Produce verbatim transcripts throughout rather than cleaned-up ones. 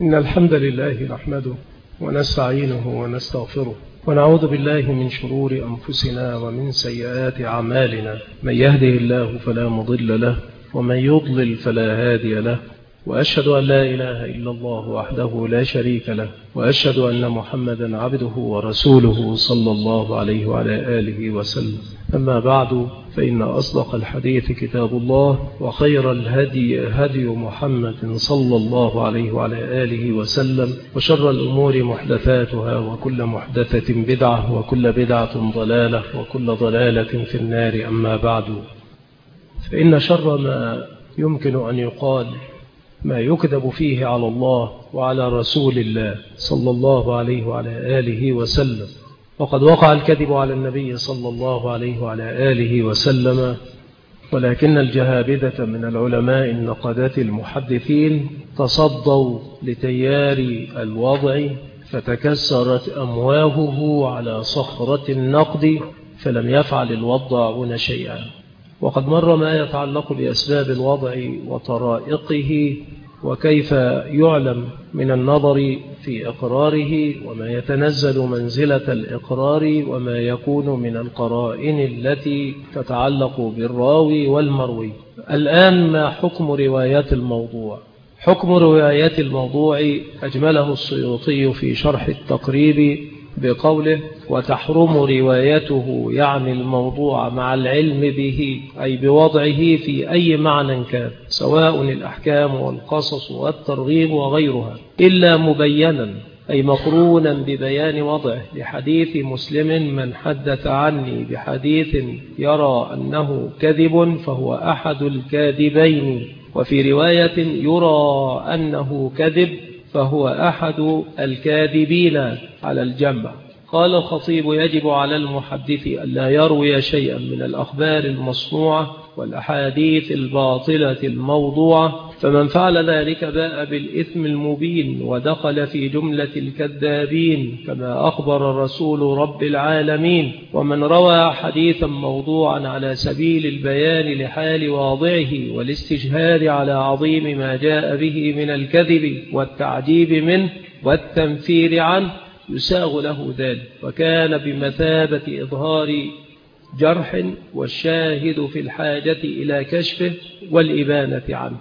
إن الحمد لله نحمده ونستعينه ونستغفره ونعوذ بالله من شرور أنفسنا ومن سيئات أعمالنا. من يهده الله فلا مضل له ومن يضلل فلا هادي له، وأشهد أن لا إله إلا الله وحده لا شريك له، وأشهد أن محمدا عبده ورسوله صلى الله عليه وعلى آله وسلم. أما بعد، فإن أصدق الحديث كتاب الله، وخير الهدي هدي محمد صلى الله عليه وعلى آله وسلم، وشر الأمور محدثاتها، وكل محدثة بدعة، وكل بدعة ضلالة، وكل ضلالة في النار. أما بعد، فإن شر ما يمكن أن يقال ما يكذب فيه على الله وعلى رسول الله صلى الله عليه وعلى آله وسلم. وقد وقع الكذب على النبي صلى الله عليه وعلى آله وسلم، ولكن الجهابذة من العلماء النقدة المحدثين تصدوا لتيار الوضع فتكسرت أمواهه على صخرة النقد، فلم يفعل الوضاعون شيئا. وقد مر ما يتعلق بأسباب الوضع وطرائقه، وكيف يعلم من النظر في إقراره، وما يتنزل منزلة الإقرار، وما يكون من القرائن التي تتعلق بالراوي والمروي. الآن ما حكم روايات الموضوع؟ حكم روايات الموضوع أجمله السيوطي في شرح التقريب بقوله: وتحرم روايته، يعني الموضوع، مع العلم به، أي بوضعه في أي معنى كان، سواء الأحكام والقصص والترغيب وغيرها، إلا مبينا، أي مقرونا ببيان وضعه، لحديث مسلم: من حدث عني بحديث يرى أنه كذب فهو أحد الكاذبين، وفي رواية يرى أنه كذب فهو أحد الكاذبين على الجمع. قال الخطيب: يجب على المحدث ألا يروي شيئا من الأخبار المصنوعة والأحاديث الباطلة الموضوعة، فمن فعل ذلك باء بالإثم المبين ودخل في جملة الكذابين، كما أخبر الرسول رب العالمين. ومن روى حديثا موضوعا على سبيل البيان لحال واضعه والاستجهاد على عظيم ما جاء به من الكذب والتعجيب منه والتنفير عنه، يساغ له ذلك، وكان بمثابة إظهار جرح، والشاهد في الحاجة إلى كشفه والإبانة عنه.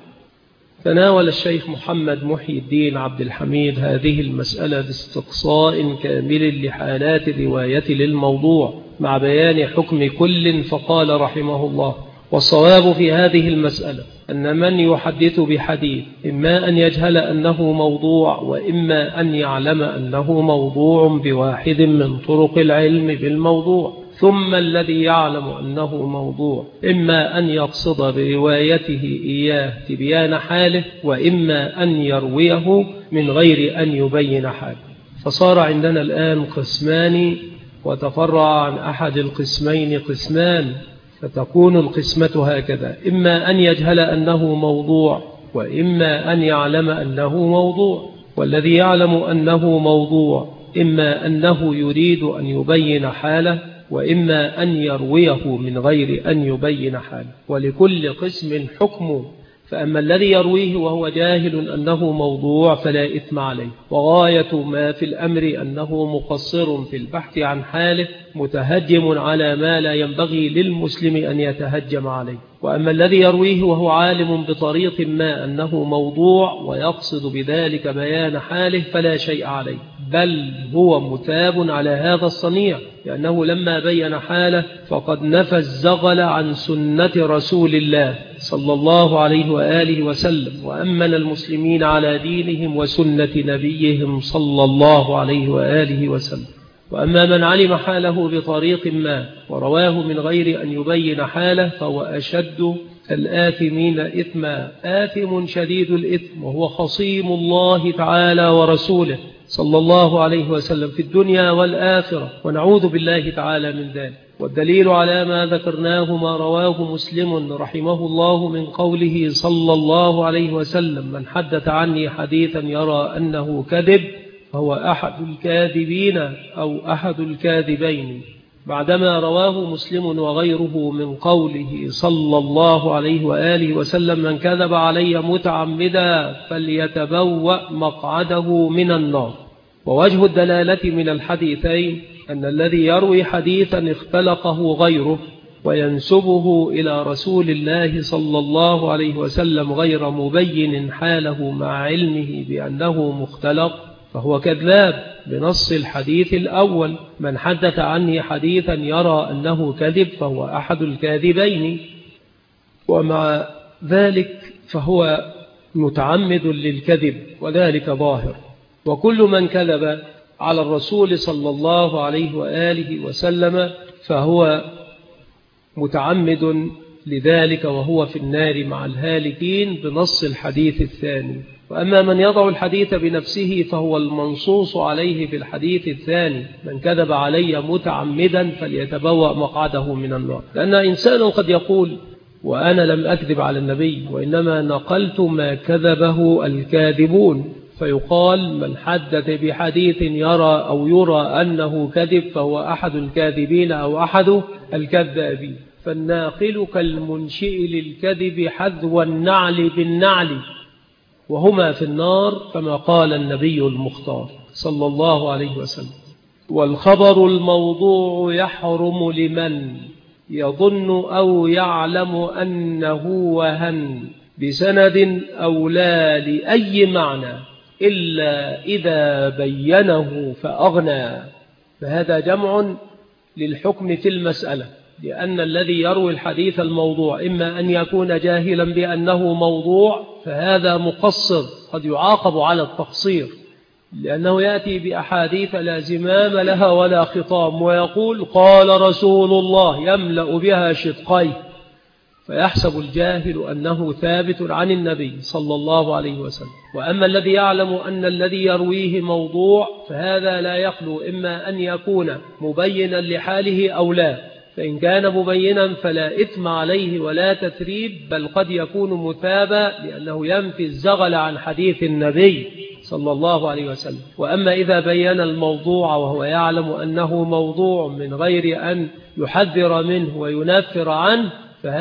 تناول الشيخ محمد محي الدين عبد الحميد هذه المسألة باستقصاء كامل لحالات الرواية للموضوع مع بيان حكم كل، فقال رحمه الله: والصواب في هذه المسألة أن من يحدث بحديث إما أن يجهل أنه موضوع، وإما أن يعلم أنه موضوع بواحد من طرق العلم بالموضوع. ثم الذي يعلم أنه موضوع إما أن يقصد بروايته إياه تبيان حاله، وإما أن يرويه من غير أن يبين حاله. فصار عندنا الآن قسمان، وتفرع عن أحد القسمين قسمان، فتكون القسمة هكذا: إما أن يجهل أنه موضوع، وإما أن يعلم أنه موضوع. والذي يعلم أنه موضوع إما أنه يريد أن يبين حاله، وإما أن يرويه من غير أن يبين حاله. ولكل قسم حكم، فأما الذي يرويه وهو جاهل أنه موضوع فلا إثم عليه، وغاية ما في الأمر أنه مقصر في البحث عن حاله، متهجم على ما لا ينبغي للمسلم أن يتهجم عليه. وأما الذي يرويه وهو عالم بطريق ما أنه موضوع ويقصد بذلك بيان حاله فلا شيء عليه، بل هو متاب على هذا الصنيع، لأنه لما بين حاله فقد نفى الزغل عن سنة رسول الله صلى الله عليه وآله وسلم، وأمن المسلمين على دينهم وسنة نبيهم صلى الله عليه وآله وسلم. وأما من علم حاله بطريق ما ورواه من غير أن يبين حاله فهو أشد الآثمين إثما، آثم شديد الإثم، وهو خصيم الله تعالى ورسوله صلى الله عليه وسلم في الدنيا والآخرة، ونعوذ بالله تعالى من ذلك. والدليل على ما ذكرناه ما رواه مسلم رحمه الله من قوله صلى الله عليه وسلم: من حدث عني حديثا يرى أنه كذب فهو أحد الكاذبين أو أحد الكاذبين. بعدما رواه مسلم وغيره من قوله صلى الله عليه وآله وسلم: من كذب علي متعمدا فليتبوأ مقعده من النار. ووجه الدلالة من الحديثين أن الذي يروي حديثا اختلقه غيره وينسبه إلى رسول الله صلى الله عليه وسلم غير مبين حاله مع علمه بأنه مختلق فهو كذاب بنص الحديث الأول: من حدث عني حديثا يرى أنه كذب فهو أحد الكاذبين. ومع ذلك فهو متعمد للكذب وذلك ظاهر. وكل من كذب على الرسول صلى الله عليه وآله وسلم فهو متعمد لذلك وهو في النار مع الهالكين بنص الحديث الثاني. وأما من يضع الحديث بنفسه فهو المنصوص عليه في الحديث الثاني: من كذب علي متعمدا فليتبوأ مقعده من النار. لأن إنسان قد يقول: وأنا لم أكذب على النبي وإنما نقلت ما كذبه الكاذبون، فيقال: من حدث بحديث يرى أو يرى أنه كذب فهو أحد الكاذبين أو أحد الكذابين. فالناقل كالمنشئ للكذب حذو النعل بالنعل، وهما في النار كما قال النبي المختار صلى الله عليه وسلم. والخبر الموضوع يحرم لمن يظن أو يعلم أنه وهن بسند أو لا لأي معنى إلا إذا بينه فأغنى. فهذا جمع للحكم في المسألة، لأن الذي يروي الحديث الموضوع إما أن يكون جاهلا بأنه موضوع فهذا مقصر قد يعاقب على التقصير، لأنه يأتي بأحاديث لا زمام لها ولا خطام ويقول: قال رسول الله، يملأ بها شدقيه، فيحسب الجاهل أنه ثابت عن النبي صلى الله عليه وسلم. وأما الذي يعلم أن الذي يرويه موضوع فهذا لا يخلو إما أن يكون مبينا لحاله أو لا، فإن كان مبينا فلا إثم عليه ولا تثريب، بل قد يكون مثابا لأنه ينفي الزغل عن حديث النبي صلى الله عليه وسلم. وأما إذا بين الموضوع وهو يعلم أنه موضوع من غير أن يحذر منه وينفر عنه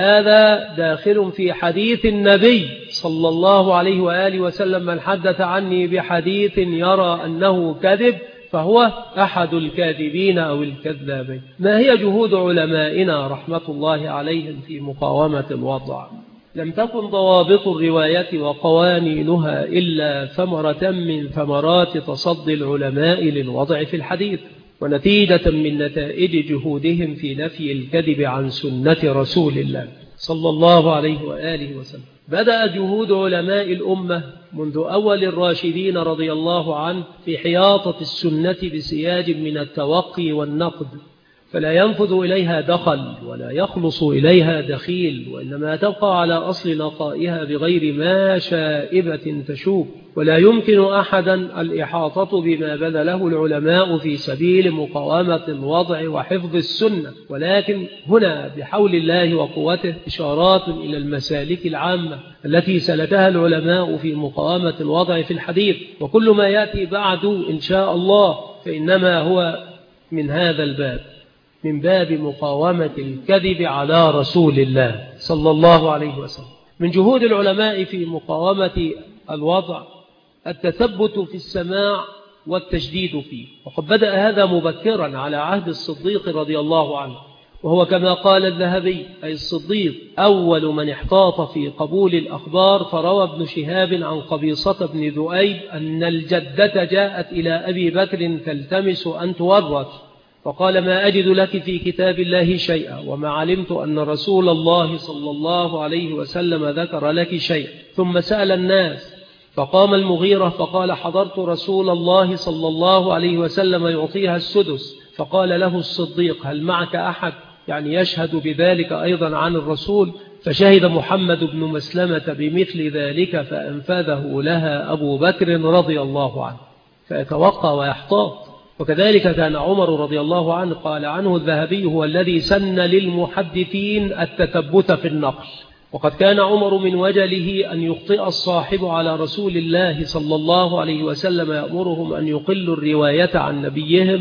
فهذا داخل في حديث النبي صلى الله عليه وآله وسلم: من حدث عني بحديث يرى أنه كذب فهو أحد الكاذبين أو الكذابين. ما هي جهود علمائنا رحمة الله عليهم في مقاومة الوضع؟ لم تكن ضوابط الرواية وقوانينها إلا ثمرة من ثمرات تصدي العلماء للوضع في الحديث، ونتيجة من نتائج جهودهم في نفي الكذب عن سنة رسول الله صلى الله عليه وآله وسلم. بدأ جهود علماء الأمة منذ أول الراشدين رضي الله عنه في حياطة السنة بسياج من التوقي والنقد، فلا ينفذ إليها دخل ولا يخلص إليها دخيل، وإنما تبقى على أصل نقائها بغير ما شائبة تشوب. ولا يمكن أحدا الإحاطة بما بذله العلماء في سبيل مقاومة الوضع وحفظ السنة، ولكن هنا بحول الله وقوته إشارات إلى المسالك العامة التي سلكها العلماء في مقاومة الوضع في الحديث. وكل ما يأتي بعد إن شاء الله فإنما هو من هذا الباب، من باب مقاومة الكذب على رسول الله صلى الله عليه وسلم. من جهود العلماء في مقاومة الوضع التثبت في السماع والتجديد فيه، وقد بدأ هذا مبكرا على عهد الصديق رضي الله عنه، وهو كما قال الذهبي أي الصديق أول من احتاط في قبول الأخبار. فروى ابن شهاب عن قبيصة بن ذؤيب أن الجدة جاءت إلى أبي بكر تلتمس أن تورث، فقال: ما أجد لك في كتاب الله شيئا، وما علمت أن رسول الله صلى الله عليه وسلم ذكر لك شيء. ثم سأل الناس، فقام المغيرة فقال: حضرت رسول الله صلى الله عليه وسلم يعطيها السدس. فقال له الصديق: هل معك أحد يعني يشهد بذلك أيضا عن الرسول؟ فشهد محمد بن مسلمة بمثل ذلك فأنفذه لها أبو بكر رضي الله عنه، فيتوقع ويحتاط. وكذلك كان عمر رضي الله عنه قال عنه الذهبي: هو الذي سن للمحدثين التثبت في النقل. وقد كان عمر من وجله أن يخطئ الصاحب على رسول الله صلى الله عليه وسلم يأمرهم أن يقلوا الرواية عن نبيهم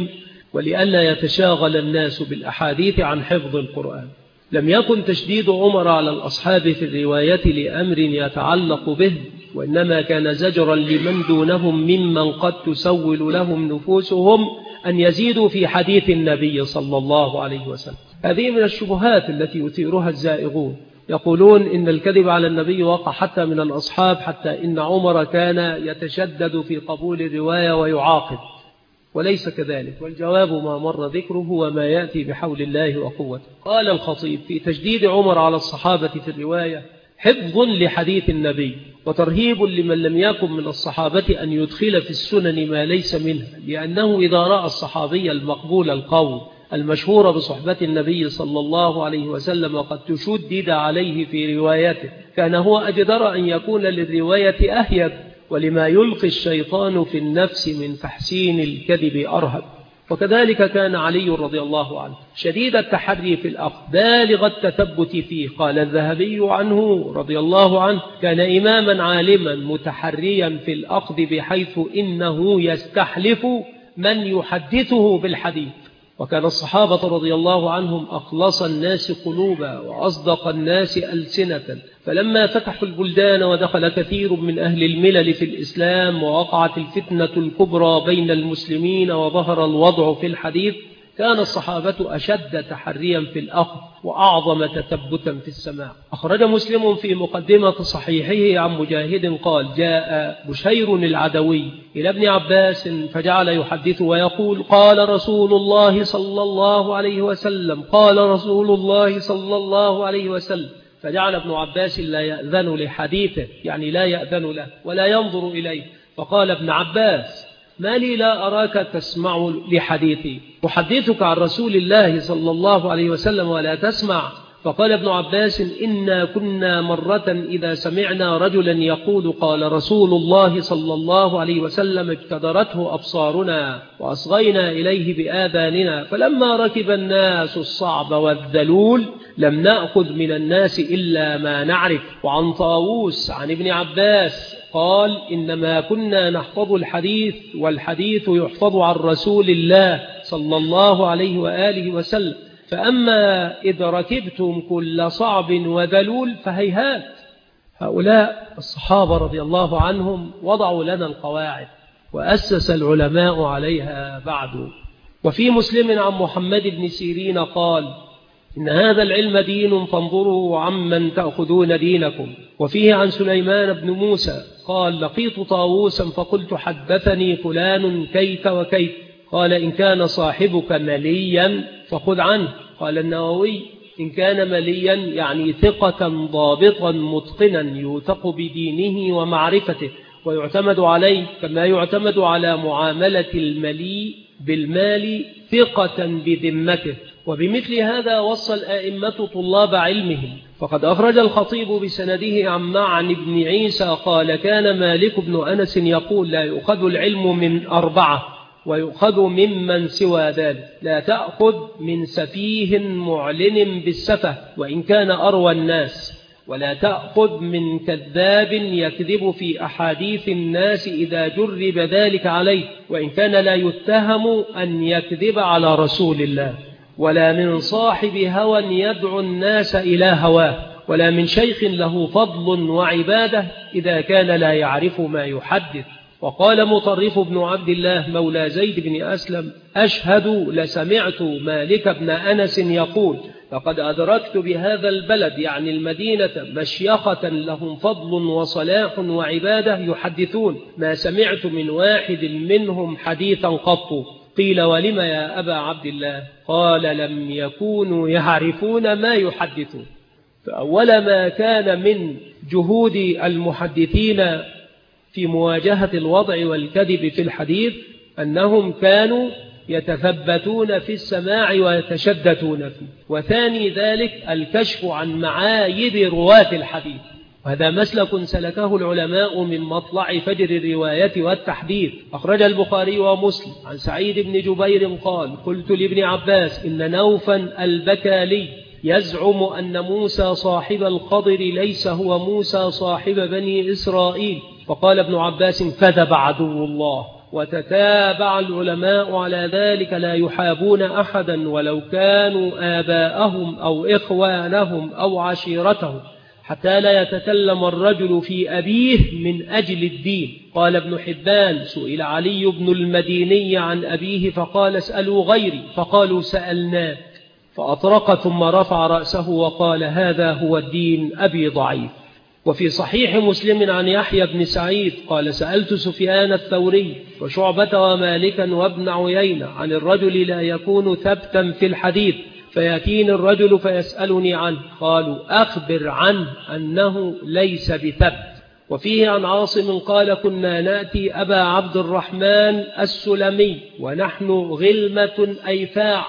ولئلا يتشاغل الناس بالأحاديث عن حفظ القرآن. لم يكن تشديد عمر على الأصحاب في الرواية لأمر يتعلق به، وإنما كان زجرا لمن دونهم ممن قد تسول لهم نفوسهم أن يزيدوا في حديث النبي صلى الله عليه وسلم. هذه من الشبهات التي يثيرها الزائغون، يقولون إن الكذب على النبي وقع حتى من الأصحاب، حتى إن عمر كان يتشدد في قبول الرواية ويعاقب، وليس كذلك، والجواب ما مر ذكره وما يأتي بحول الله وقوته. قال الخطيب في تشديد عمر على الصحابة في الرواية: حفظ لحديث النبي وترهيب لمن لم يكن من الصحابة أن يدخل في السنن ما ليس منها، لأنه إذا رأى الصحابي المقبول القول المشهور بصحبة النبي صلى الله عليه وسلم قد تشدد عليه في روايته، كان هو أجدر أن يكون للرواية أهيب، ولما يلقي الشيطان في النفس من تحسين الكذب أرهب. وكذلك كان علي رضي الله عنه شديد التحري في الأخذ بالغ التثبت فيه. قال الذهبي عنه رضي الله عنه: كان إماما عالما متحريا في الأخذ، بحيث إنه يستحلف من يحدثه بالحديث. وكان الصحابة رضي الله عنهم أخلص الناس قلوبا وأصدق الناس ألسنة، فلما فتحوا البلدان ودخل كثير من أهل الملل في الإسلام ووقعت الفتنة الكبرى بين المسلمين وظهر الوضع في الحديث، كان الصحابة أشد تحريا في الأخذ وأعظم تثبتا في السماع. أخرج مسلم في مقدمة صحيحه عن مجاهد قال: جاء بشير العدوي إلى ابن عباس فجعل يحدث ويقول: قال رسول الله صلى الله عليه وسلم، قال رسول الله صلى الله عليه وسلم. فجعل ابن عباس لا يأذن لحديثه، يعني لا يأذن له ولا ينظر إليه، فقال ابن عباس: ما لي لا أراك تسمع لحديثي، أحدثك عن رسول الله صلى الله عليه وسلم ولا تسمع؟ فقال ابن عباس: إنا كنا مرة إذا سمعنا رجلا يقول قال رسول الله صلى الله عليه وسلم ابتدرته أبصارنا وأصغينا إليه بآذاننا، فلما ركب الناس الصعب والذلول لم نأخذ من الناس إلا ما نعرف. وعن طاووس عن ابن عباس قال: إنما كنا نحفظ الحديث والحديث يحفظ عن رسول الله صلى الله عليه وآله وسلم، فأما إذا ركبتم كل صعب وذلول فهيهات. هؤلاء الصحابة رضي الله عنهم وضعوا لنا القواعد وأسس العلماء عليها بعد. وفي مسلم عن محمد بن سيرين قال: إن هذا العلم دين فانظروا عمن تأخذون دينكم. وفيه عن سليمان بن موسى قال: لقيت طاووسا فقلت: حدثني فلان كيت وكيت. قال: إن كان صاحبك مليا فخذ عنه. قال النووي: إن كان مليا يعني ثقة ضابطا متقنا يوثق بدينه ومعرفته ويعتمد عليه، كما يعتمد على معاملة الملي بالمال ثقة بذمته. وبمثل هذا وصى الآئمة طلاب علمهم، فقد أخرج الخطيب بسنده عن معن بن عيسى قال: كان مالك بن أنس يقول: لا يؤخذ العلم من أربعة ويؤخذ ممن سوى ذلك، لا تأخذ من سفيه معلن بالسفه وإن كان أروى الناس، ولا تأخذ من كذاب يكذب في أحاديث الناس إذا جرب ذلك عليه وإن كان لا يتهم أن يكذب على رسول الله، ولا من صاحب هوى يدعو الناس إلى هواه، ولا من شيخ له فضل وعبادة إذا كان لا يعرف ما يحدث. وقال مطرف بن عبد الله مولى زيد بن أسلم: أشهد لسمعت مالك بن أنس يقول: لقد أدركت بهذا البلد يعني المدينة مشيخة لهم فضل وصلاح وعبادة يحدثون، ما سمعت من واحد منهم حديثا قط. قيل: ولم يا أبا عبد الله؟ قال: لم يكونوا يعرفون ما يحدثون. فأول ما كان من جهود المحدثين في مواجهة الوضع والكذب في الحديث أنهم كانوا يتثبتون في السماع ويتشددون فيه. وثاني ذلك الكشف عن معايب رواة الحديث، وهذا مسلك سلكه العلماء من مطلع فجر الرواية والتحديث. أخرج البخاري ومسلم عن سعيد بن جبير قال: قلت لابن عباس: إن نوفا البكالي يزعم أن موسى صاحب الخضر ليس هو موسى صاحب بني إسرائيل. فقال ابن عباس: كذب عدو الله. وتتابع العلماء على ذلك لا يحابون أحدا ولو كانوا آباءهم أو إخوانهم أو عشيرتهم، حتى لا يتكلم الرجل في أبيه من أجل الدين. قال ابن حبان: سئل علي بن المديني عن أبيه فقال: اسألوا غيري، فقالوا: سألناك، فأطرق ثم رفع رأسه وقال: هذا هو الدين، أبي ضعيف. وفي صحيح مسلم عن يحيى بن سعيد قال: سألت سفيان الثوري وشعبة ومالكا وابن عيينة عن الرجل لا يكون ثبتا في الحديث فيأتيني الرجل فيسألني عنه، قالوا: أخبر عنه أنه ليس بثبت. وفيه عن عاصم قال: كنا نأتي أبا عبد الرحمن السلمي ونحن غلمة أيفاع،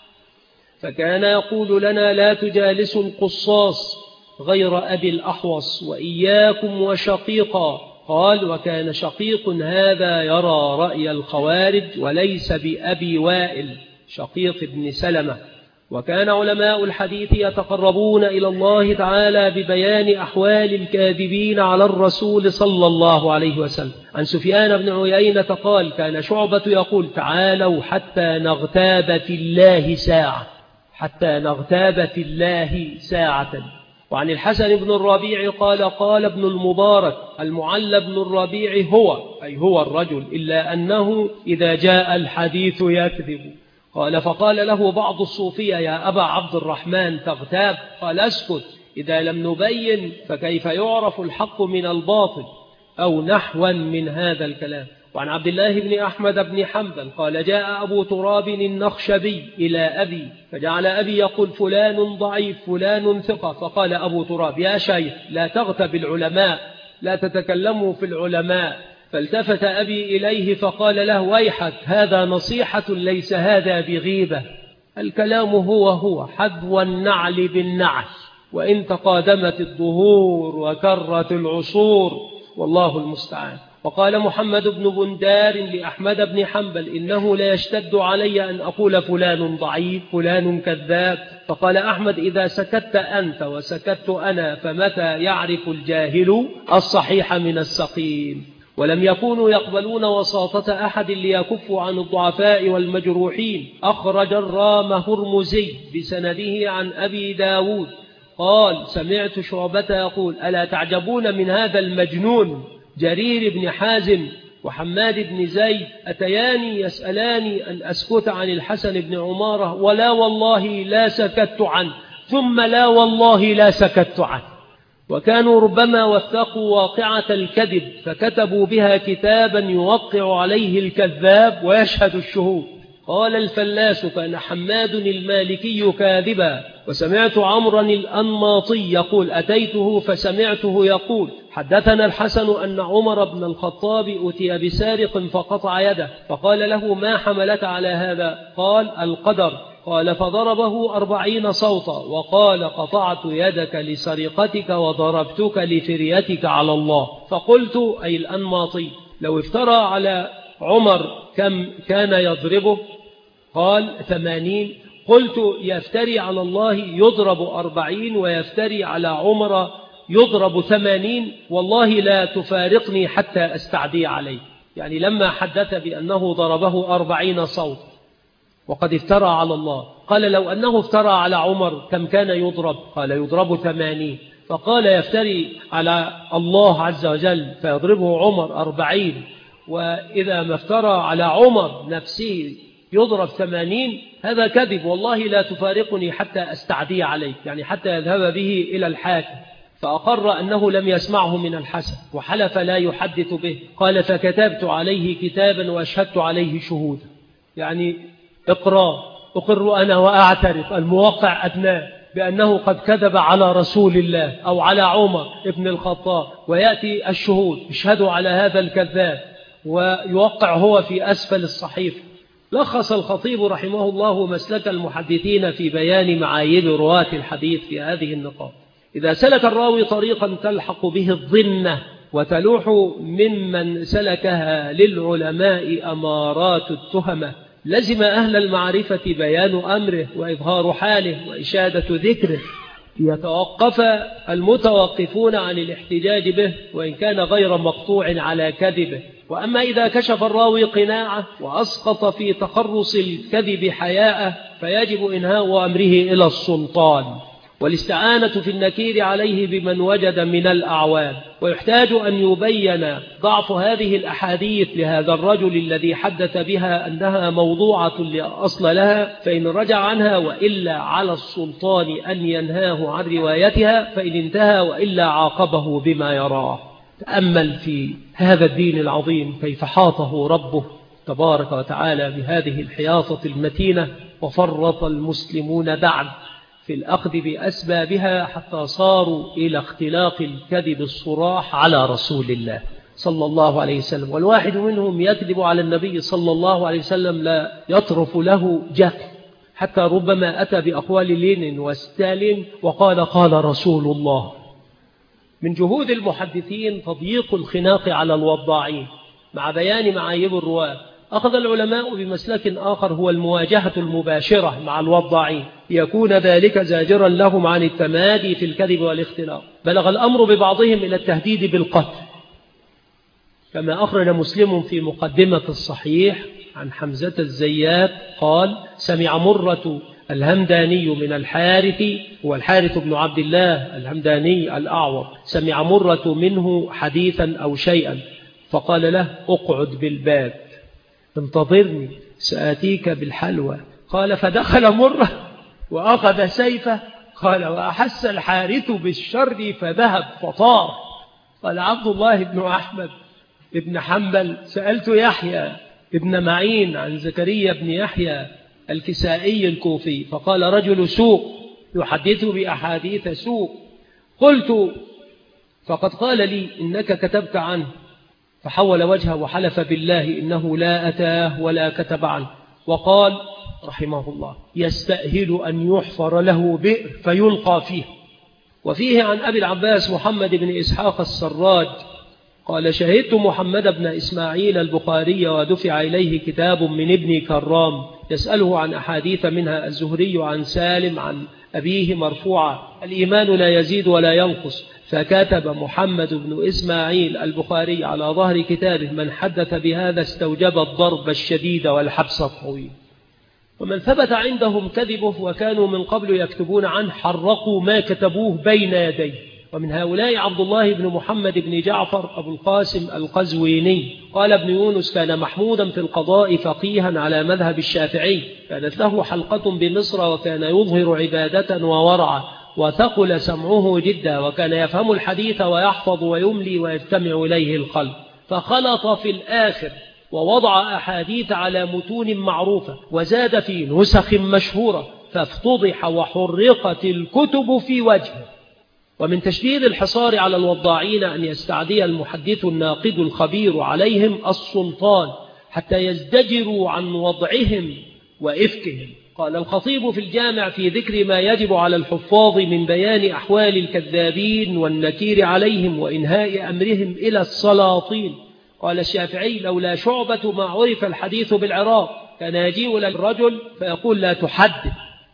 فكان يقول لنا: لا تجالسوا القصاص غير أبي الأحوص، وإياكم وشقيقا. قال: وكان شقيق هذا يرى رأي الخوارج وليس بأبي وائل شقيق بن سلمة. وكان علماء الحديث يتقربون إلى الله تعالى ببيان أحوال الكاذبين على الرسول صلى الله عليه وسلم. عن سفيان بن عيينة قال: كان شعبة يقول: تعالوا حتى نغتاب في الله ساعة، حتى نغتاب في الله ساعة. وعن الحسن بن الربيع قال: قال ابن المبارك: المعلى بن الربيع هو، أي هو الرجل، إلا أنه إذا جاء الحديث يكذب. قال: فقال له بعض الصوفية: يا أبا عبد الرحمن تغتاب؟ قال: اسكت، إذا لم نبين فكيف يعرف الحق من الباطل، أو نحوا من هذا الكلام. وعن عبد الله بن أحمد بن حنبل قال: جاء أبو تراب النخشبي إلى أبي فجعل أبي يقول: فلان ضعيف، فلان ثقة. فقال أبو تراب: يا شيخ، لا تغتب العلماء، لا تتكلموا في العلماء. فالتفت أبي إليه فقال له: ويحك، هذا نصيحة، ليس هذا بغيبة. الكلام هو هو حذو النعل بالنعل، وإن تقادمت الظهور وكرت العصور، والله المستعان. وقال محمد بن بندار لأحمد بن حنبل: إنه لا يشتد علي أن أقول فلان ضعيف، فلان كذاب. فقال أحمد: إذا سكت أنت وسكت أنا فمتى يعرف الجاهل الصحيح من السقيم؟ ولم يكونوا يقبلون وساطة أحد ليكفوا عن الضعفاء والمجروحين. أخرج الرام هرمزي بسنده عن أبي داود قال: سمعت شعبة يقول: ألا تعجبون من هذا المجنون جرير بن حازم وحماد بن زيد أتياني يسألاني أن أسكت عن الحسن بن عمارة، ولا والله لا سكت عنه، ثم لا والله لا سكت عنه. وكانوا ربما وثقوا واقعة الكذب فكتبوا بها كتابا يوقع عليه الكذاب ويشهد الشهود. قال الفلاس: كان حماد المالكي كاذبا. وسمعت عمرا الأنماطي يقول: أتيته فسمعته يقول: حدثنا الحسن أن عمر بن الخطاب أتي بسارق فقطع يده، فقال له: ما حملك على هذا؟ قال: القدر. قال: فضربه أربعين صوتا وقال: قطعت يدك لسرقتك وضربتك لفريتك على الله. فقلت، أي الأنماطي: لو افترى على عمر كم كان يضربه؟ قال: ثمانين. قلت: يفتري على الله يضرب أربعين ويفتري على عمر يضرب ثمانين، والله لا تفارقني حتى أستعدي عليه. يعني لما حدث بأنه ضربه أربعين صوت وقد افترى على الله، قال: لو أنه افترى على عمر كم كان يضرب؟ قال: يضرب ثمانين. فقال: يفتري على الله عز وجل فيضربه عمر أربعين، وإذا ما افترى على عمر نفسه يضرب ثمانين، هذا كذب، والله لا تفارقني حتى أستعدي عليك، يعني حتى يذهب به إلى الحاكم. فأقر أنه لم يسمعه من الحسن وحلف لا يحدث به. قال: فكتبت عليه كتابا وأشهدت عليه شهودا. يعني اقرأ، أقر أنا وأعترف، الموقع أدناه، بأنه قد كذب على رسول الله أو على عمر ابن الخطاب، ويأتي الشهود يشهدوا على هذا الكذاب ويوقع هو في أسفل الصحيفة. لخص الخطيب رحمه الله مسلك المحدثين في بيان معايب رواة الحديث في هذه النقاط. إذا سلك الراوي طريقا تلحق به الظنة وتلوح ممن سلكها للعلماء أمارات التهمة، لزم أهل المعرفة بيان أمره وإظهار حاله وإشادة ذكره، يتوقف المتوقفون عن الاحتجاج به وإن كان غير مقطوع على كذبه. وأما إذا كشف الراوي قناعة وأسقط في تخرص الكذب حياءه فيجب إنهاء أمره إلى السلطان والاستعانة في النكير عليه بمن وجد من الأعوان. ويحتاج أن يبين ضعف هذه الأحاديث لهذا الرجل الذي حدث بها أنها موضوعة لا أصل لها، فإن رجع عنها، وإلا على السلطان أن ينهاه عن روايتها، فإن انتهى وإلا عاقبه بما يراه. تأمل في هذا الدين العظيم كيف حاطه ربه تبارك وتعالى بهذه الحياطة المتينة، وفرط المسلمون بعد في الأخذ بأسبابها حتى صاروا إلى اختلاق الكذب الصراح على رسول الله صلى الله عليه وسلم. والواحد منهم يكذب على النبي صلى الله عليه وسلم لا يطرف له جهل، حتى ربما أتى بأقوال لينين وستالين وقال قال رسول الله. من جهود المحدثين تضييق الخناق على الوضاعين مع بيان معايب الرواة. أخذ العلماء بمسلك آخر هو المواجهة المباشرة مع الوضاعين، ليكون ذلك زاجرا لهم عن التمادي في الكذب والاختلاق. بلغ الأمر ببعضهم إلى التهديد بالقتل، كما أخرج مسلم في مقدمة الصحيح عن حمزة الزيات قال: سمع مرة الهمداني من الحارث، هو الحارث بن عبد الله الهمداني الأعور، سمع مرة منه حديثا أو شيئا فقال له: اقعد بالباب انتظرني سآتيك بالحلوى. قال: فدخل مرة وأخذ سيفه. قال: وأحس الحارث بالشر فذهب فطار. قال عبد الله بن أحمد بن حنبل: سألت يحيى ابن معين عن زكريا بن يحيى الكسائي الكوفي فقال: رجل سوء يحدث بأحاديث سوء. قلت: فقد قال لي إنك كتبت عنه. فحول وجهه وحلف بالله إنه لا أتاه ولا كتب عنه، وقال رحمه الله: يستأهل أن يحفر له بئر فيلقى فيه. وفيه عن أبي العباس محمد بن إسحاق السراج قال: شهدت محمد بن إسماعيل البخاري ودفع إليه كتاب من ابن كرام يسأله عن أحاديث، منها الزهري عن سالم عن أبيه مرفوعا: الإيمان لا يزيد ولا ينقص. فكتب محمد بن إسماعيل البخاري على ظهر كتابه: من حدث بهذا استوجب الضرب الشديد والحبس الطويل. ومن ثبت عندهم كذبه وكانوا من قبل يكتبون عنه حرقوا ما كتبوه بين يديه. ومن هؤلاء عبد الله بن محمد بن جعفر أبو القاسم القزويني. قال ابن يونس: كان محمودا في القضاء فقيها على مذهب الشافعي، كانت له حلقة بمصر وكان يظهر عبادة وورعا، وثقل سمعه جدا، وكان يفهم الحديث ويحفظ ويملي ويجتمع إليه القلب. فخلط في الآخر ووضع أحاديث على متون معروفة وزاد في نسخ مشهورة، فافتضح وحرقت الكتب في وجهه. ومن تشديد الحصار على الوضاعين أن يستعدي المحدث الناقد الخبير عليهم السلطان حتى يزدجروا عن وضعهم وإفكهم. قال الخطيب في الجامع في ذكر ما يجب على الحفاظ من بيان أحوال الكذابين والنكير عليهم وإنهاء أمرهم إلى السلاطين. قال الشافعي: لولا شعبة ما عرف الحديث بالعراق. كان يجيء للرجل فيقول: لا تحدث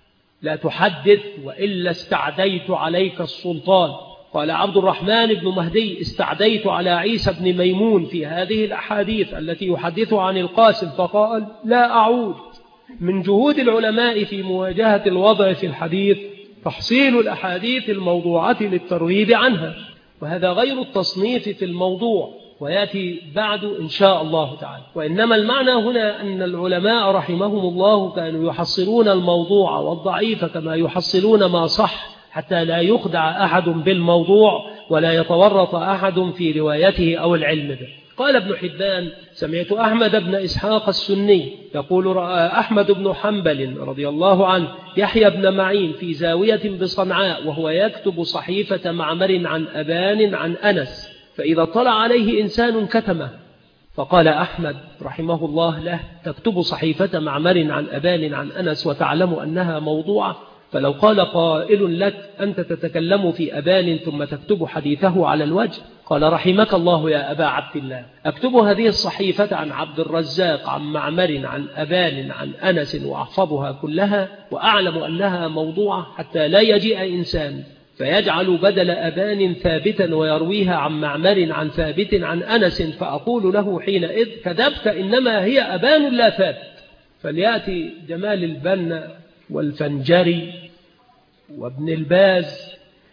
لا تحدث وإلا استعديت عليك السلطان. قال عبد الرحمن بن مهدي: استعديت على عيسى بن ميمون في هذه الأحاديث التي يحدث عن القاسم فقال: لا أعود. من جهود العلماء في مواجهة الوضع في الحديث تحصيل الأحاديث الموضوعة للترويب عنها، وهذا غير التصنيف في الموضوع، ويأتي بعد إن شاء الله تعالى. وإنما المعنى هنا أن العلماء رحمهم الله كانوا يحصلون الموضوع والضعيف كما يحصلون ما صح، حتى لا يخدع أحد بالموضوع ولا يتورط أحد في روايته أو العلم به. قال ابن حبان: سمعت أحمد بن إسحاق السني يقول: رأى أحمد بن حنبل رضي الله عنه يحيى بن معين في زاوية بصنعاء وهو يكتب صحيفة معمر عن أبان عن أنس، فإذا طلع عليه إنسان كتمه. فقال أحمد رحمه الله له: تكتب صحيفة معمر عن أبان عن أنس وتعلم أنها موضوعة؟ فلو قال قائل لك: أنت تتكلم في أبان ثم تكتب حديثه على الوجه، قال رحمك الله يا أبا عبد الله، أكتب هذه الصحيفة عن عبد الرزاق عن معمر عن أبان عن أنس وأحفظها كلها وأعلم أنها موضوعة حتى لا يجيء إنسان فيجعل بدل أبان ثابتا ويرويها عن معمر عن ثابت عن أنس فأقول له حينئذ كذبت، إنما هي أبان لا ثابت. فليأتي جمال البنا والفنجري وابن الباز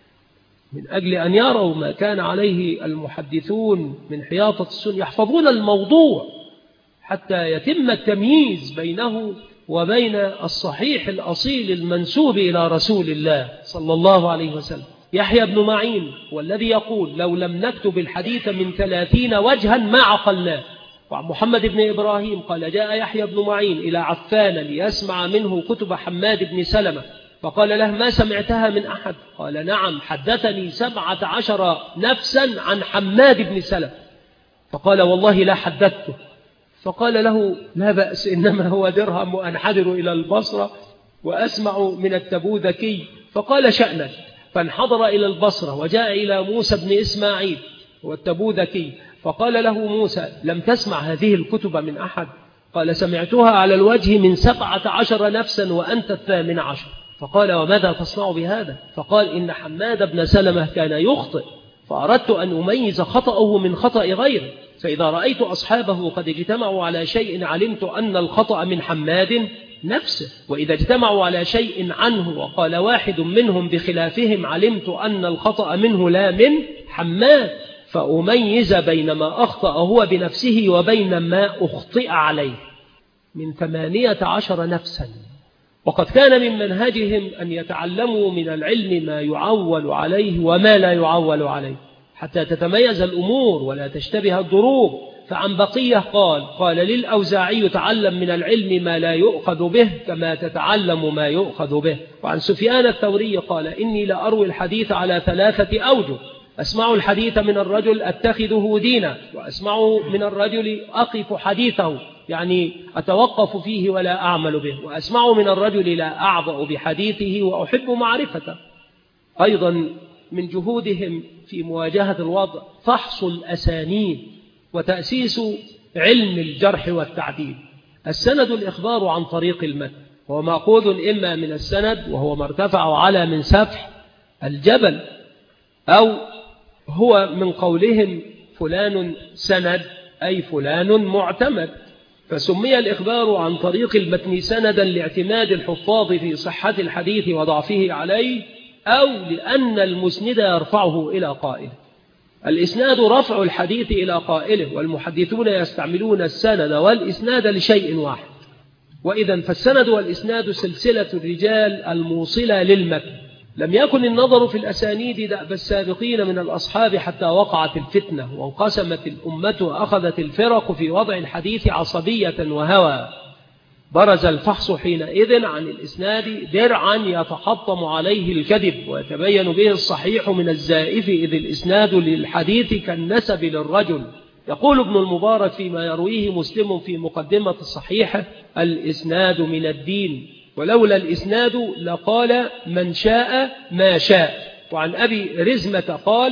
من أجل أن يروا ما كان عليه المحدثون من حياطة السنة، يحفظون الموضوع حتى يتم التمييز بينه وبين الصحيح الأصيل المنسوب إلى رسول الله صلى الله عليه وسلم. يحيى بن معين والذي يقول لو لم نكتب الحديث من ثلاثين وجها ما عقلناه. وعن محمد بن إبراهيم قال جاء يحيى بن معين إلى عفان ليسمع منه كتب حماد بن سلمة فقال له ما سمعتها من أحد؟ قال نعم حدثني سبعة عشر نفسا عن حماد بن سلمة. فقال والله لا حدثته. فقال له لا بأس، إنما هو درهم وأنحدر إلى البصرة وأسمع من التبوذكي. فقال شأنك. فانحضر إلى البصرة وجاء إلى موسى بن إسماعيل والتبوذكي فقال له موسى لم تسمع هذه الكتب من أحد؟ قال سمعتها على الوجه من سبعة عشر نفسا وأنت الثامن عشر. فقال وماذا تصنع بهذا؟ فقال إن حماد بن سلمة كان يخطئ فأردت أن أميز خطأه من خطأ غيره، فإذا رأيت أصحابه قد اجتمعوا على شيء علمت أن الخطأ من حماد نفسه، وإذا اجتمعوا على شيء عنه وقال واحد منهم بخلافهم علمت أن الخطأ منه لا من حماد، فأميز بين ما أخطأ هو بنفسه وبين ما أخطئ عليه من ثمانية عشر نفسا. وقد كان من منهجهم أن يتعلموا من العلم ما يعول عليه وما لا يعول عليه حتى تتميز الأمور ولا تشتبه الضروب. فعن بقية قال قال للأوزاعي تعلم من العلم ما لا يؤخذ به كما تتعلم ما يؤخذ به. وعن سفيان الثوري قال إني لأروي الحديث على ثلاثة أوجه، أسمع الحديث من الرجل أتخذه دينا، وأسمع من الرجل أقف حديثه يعني أتوقف فيه ولا أعمل به، وأسمع من الرجل لا أعبأ بحديثه وأحب معرفته. أيضا من جهودهم في مواجهة الوضع فحص الأسانيد وتأسيس علم الجرح والتعديل. السند الإخبار عن طريق المتن، هو مأخوذ إما من السند وهو ما ارتفع على من سفح الجبل، أو هو من قولهم فلان سند أي فلان معتمد، فسمي الإخبار عن طريق المتن سندا لاعتماد الحفاظ في صحة الحديث وضعفه عليه، أو لأن المسند يرفعه إلى قائله. الإسناد رفع الحديث إلى قائله، والمحدثون يستعملون السند والإسناد لشيء واحد. وإذا فالسند والإسناد سلسلة الرجال الموصلة للمتن. لم يكن النظر في الأسانيد دأب السابقين من الأصحاب حتى وقعت الفتنة وانقسمت الأمة وأخذت الفرق في وضع الحديث عصبية وهوى. برز الفحص حينئذ عن الإسناد درعا يتحطم عليه الكذب ويتبين به الصحيح من الزائف، إذ الإسناد للحديث كالنسب للرجل. يقول ابن المبارك فيما يرويه مسلم في مقدمة الصحيحة الإسناد من الدين، ولولا الإسناد لقال من شاء ما شاء. وعن أبي رزمة قال